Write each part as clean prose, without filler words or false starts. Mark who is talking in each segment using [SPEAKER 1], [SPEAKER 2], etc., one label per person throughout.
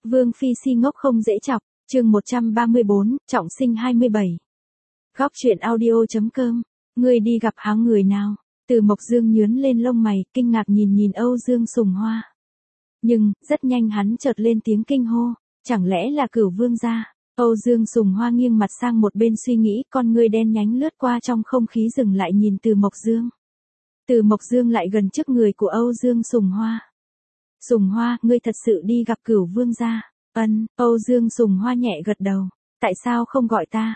[SPEAKER 1] Vương Phi si ngốc không dễ chọc, chương 134, trọng sinh 27. Góc truyện audio.com, ngươi đi gặp háng người nào? Từ Mộc Dương nhướng lên lông mày, kinh ngạc nhìn Âu Dương Sùng Hoa. Nhưng, rất nhanh hắn chợt lên tiếng kinh hô, chẳng lẽ là Cửu Vương gia? Âu Dương Sùng Hoa nghiêng mặt sang một bên suy nghĩ, con ngươi đen nhánh lướt qua trong không khí dừng lại nhìn Từ Mộc Dương. Từ Mộc Dương lại gần trước người của Âu Dương Sùng Hoa. Sùng Hoa, ngươi thật sự đi gặp Cửu Vương gia? Âu Dương Sùng Hoa nhẹ gật đầu. Tại sao không gọi ta?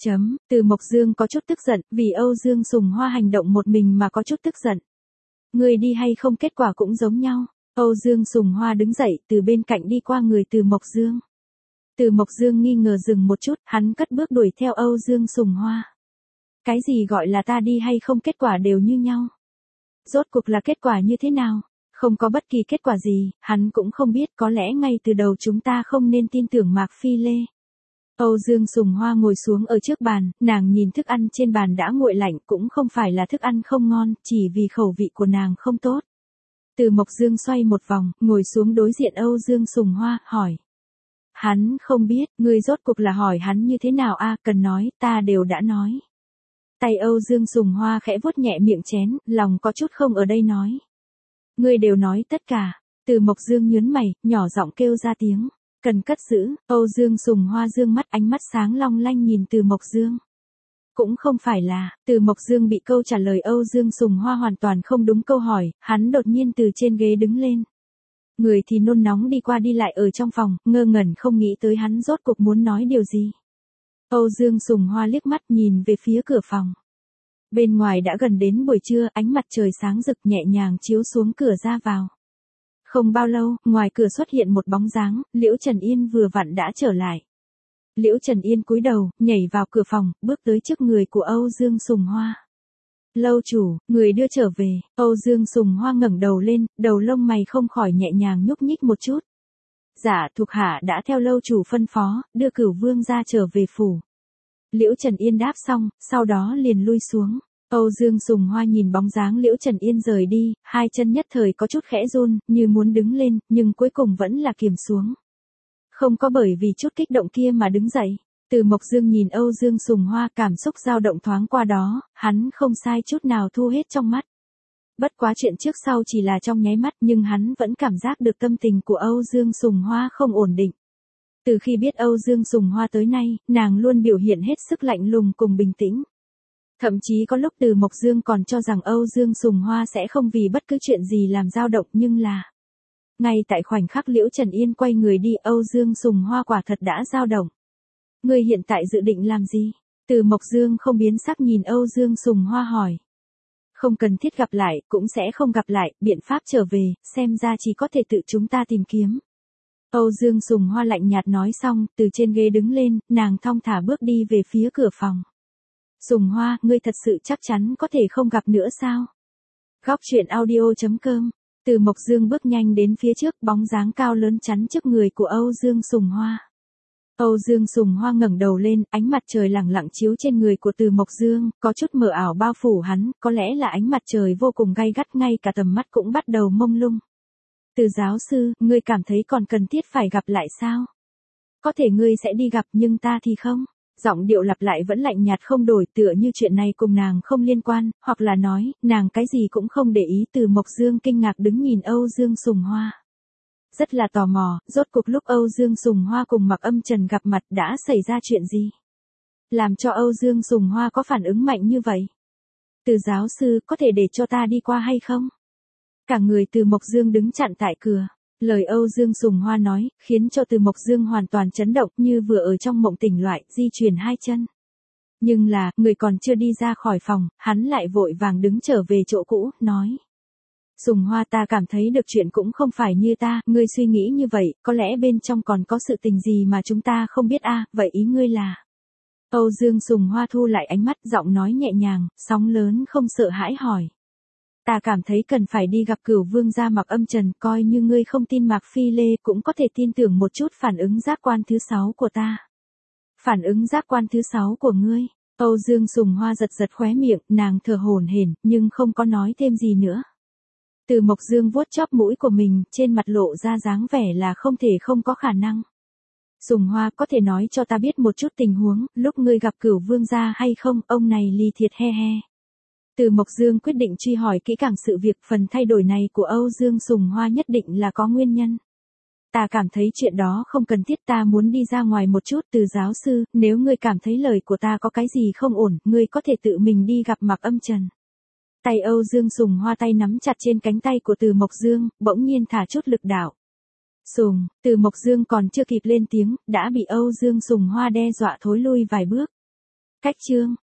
[SPEAKER 1] Từ Mộc Dương có chút tức giận, vì Âu Dương Sùng Hoa hành động một mình mà có chút tức giận. Ngươi đi hay không kết quả cũng giống nhau. Âu Dương Sùng Hoa đứng dậy từ bên cạnh đi qua người Từ Mộc Dương. Từ Mộc Dương nghi ngờ dừng một chút, hắn cất bước đuổi theo Âu Dương Sùng Hoa. Cái gì gọi là ta đi hay không kết quả đều như nhau? Rốt cuộc là kết quả như thế nào? Không có bất kỳ kết quả gì, hắn cũng không biết, có lẽ ngay từ đầu chúng ta không nên tin tưởng Mạc Phi Lê. Âu Dương Sùng Hoa ngồi xuống ở trước bàn, nàng nhìn thức ăn trên bàn đã nguội lạnh, cũng không phải là thức ăn không ngon, chỉ vì khẩu vị của nàng không tốt. Từ Mộc Dương xoay một vòng, ngồi xuống đối diện Âu Dương Sùng Hoa, hỏi. Hắn không biết, ngươi rốt cuộc là hỏi hắn như thế nào a? Cần nói, ta đều đã nói. Tay Âu Dương Sùng Hoa khẽ vuốt nhẹ miệng chén, lòng có chút không ở đây nói. Ngươi đều nói tất cả. Từ Mộc Dương nhướng mày, nhỏ giọng kêu ra tiếng. Cần cất giữ. Âu Dương Sùng Hoa dương mắt, ánh mắt sáng long lanh nhìn Từ Mộc Dương. Cũng không phải là, Từ Mộc Dương bị câu trả lời Âu Dương Sùng Hoa hoàn toàn không đúng câu hỏi, hắn đột nhiên từ trên ghế đứng lên. Người thì nôn nóng đi qua đi lại ở trong phòng, ngơ ngẩn không nghĩ tới hắn rốt cuộc muốn nói điều gì. Âu Dương Sùng Hoa liếc mắt nhìn về phía cửa phòng. Bên ngoài đã gần đến buổi trưa, ánh mặt trời sáng rực nhẹ nhàng chiếu xuống cửa ra vào. Không bao lâu, ngoài cửa xuất hiện một bóng dáng, Liễu Trần Yên vừa vặn đã trở lại. Liễu Trần Yên cúi đầu, nhảy vào cửa phòng, bước tới trước người của Âu Dương Sùng Hoa. Lâu chủ, người đưa trở về. Âu Dương Sùng Hoa ngẩng đầu lên, đầu lông mày không khỏi nhẹ nhàng nhúc nhích một chút. Dạ, thuộc hạ đã theo lâu chủ phân phó, đưa Cửu Vương gia trở về phủ. Liễu Trần Yên đáp xong, sau đó liền lui xuống. Âu Dương Sùng Hoa nhìn bóng dáng Liễu Trần Yên rời đi, hai chân nhất thời có chút khẽ run, như muốn đứng lên, nhưng cuối cùng vẫn là kiềm xuống. Không có bởi vì chút kích động kia mà đứng dậy. Từ Mộc Dương nhìn Âu Dương Sùng Hoa, cảm xúc dao động thoáng qua đó, hắn không sai chút nào thu hết trong mắt. Bất quá chuyện trước sau chỉ là trong nháy mắt, nhưng hắn vẫn cảm giác được tâm tình của Âu Dương Sùng Hoa không ổn định. Từ khi biết Âu Dương Sùng Hoa tới nay, nàng luôn biểu hiện hết sức lạnh lùng cùng bình tĩnh. Thậm chí có lúc Từ Mộc Dương còn cho rằng Âu Dương Sùng Hoa sẽ không vì bất cứ chuyện gì làm dao động, nhưng là... Ngay tại khoảnh khắc Liễu Trần Yên quay người đi, Âu Dương Sùng Hoa quả thật đã dao động. Ngươi hiện tại dự định làm gì? Từ Mộc Dương không biến sắc nhìn Âu Dương Sùng Hoa hỏi. Không cần thiết gặp lại, cũng sẽ không gặp lại, biện pháp trở về, xem ra chỉ có thể tự chúng ta tìm kiếm. Âu Dương Sùng Hoa lạnh nhạt nói xong, từ trên ghế đứng lên, nàng thong thả bước đi về phía cửa phòng. Sùng Hoa, ngươi thật sự chắc chắn có thể không gặp nữa sao? Góc truyện audio.com. Từ Mộc Dương bước nhanh đến phía trước, bóng dáng cao lớn chắn trước người của Âu Dương Sùng Hoa. Âu Dương Sùng Hoa ngẩng đầu lên, ánh mặt trời lẳng lặng chiếu trên người của Từ Mộc Dương, có chút mờ ảo bao phủ hắn, có lẽ là ánh mặt trời vô cùng gay gắt, ngay cả tầm mắt cũng bắt đầu mông lung. Từ giáo sư, ngươi cảm thấy còn cần thiết phải gặp lại sao? Có thể ngươi sẽ đi gặp nhưng ta thì không. Giọng điệu lặp lại vẫn lạnh nhạt không đổi, tựa như chuyện này cùng nàng không liên quan, hoặc là nói, nàng cái gì cũng không để ý. Từ Mộc Dương kinh ngạc đứng nhìn Âu Dương Sùng Hoa. Rất là tò mò, rốt cuộc lúc Âu Dương Sùng Hoa cùng Mạc Âm Trần gặp mặt đã xảy ra chuyện gì? Làm cho Âu Dương Sùng Hoa có phản ứng mạnh như vậy? Từ giáo sư, có thể để cho ta đi qua hay không? Cả người Từ Mộc Dương đứng chặn tại cửa. Lời Âu Dương Sùng Hoa nói, khiến cho Từ Mộc Dương hoàn toàn chấn động, như vừa ở trong mộng tỉnh loại, di chuyển hai chân. Nhưng là, người còn chưa đi ra khỏi phòng, hắn lại vội vàng đứng trở về chỗ cũ, nói. Sùng Hoa, ta cảm thấy được chuyện cũng không phải như ta, ngươi suy nghĩ như vậy, có lẽ bên trong còn có sự tình gì mà chúng ta không biết a, vậy ý ngươi là... Âu Dương Sùng Hoa thu lại ánh mắt, giọng nói nhẹ nhàng, sóng lớn không sợ hãi hỏi. Ta cảm thấy cần phải đi gặp Cửu Vương gia Mạc Âm Trần, coi như ngươi không tin Mạc Phi Lê cũng có thể tin tưởng một chút phản ứng giác quan thứ 6 của ta. Phản ứng giác quan thứ 6 của ngươi? Âu Dương Sùng Hoa giật giật khóe miệng, nàng thở hổn hển, nhưng không có nói thêm gì nữa. Từ Mộc Dương vuốt chóp mũi của mình, trên mặt lộ ra dáng vẻ là không thể không có khả năng. Sùng Hoa, có thể nói cho ta biết một chút tình huống, lúc ngươi gặp Cửu Vương gia hay không, ông này lì thiệt he he. Từ Mộc Dương quyết định truy hỏi kỹ càng sự việc, phần thay đổi này của Âu Dương Sùng Hoa nhất định là có nguyên nhân. Ta cảm thấy chuyện đó không cần thiết, ta muốn đi ra ngoài một chút. Từ giáo sư, nếu ngươi cảm thấy lời của ta có cái gì không ổn, ngươi có thể tự mình đi gặp Mạc Âm Trần. Tay Âu Dương Sùng Hoa tay nắm chặt trên cánh tay của Từ Mộc Dương, bỗng nhiên thả chút lực đạo. Sùng, Từ Mộc Dương còn chưa kịp lên tiếng, đã bị Âu Dương Sùng Hoa đe dọa thối lui vài bước. Cách chương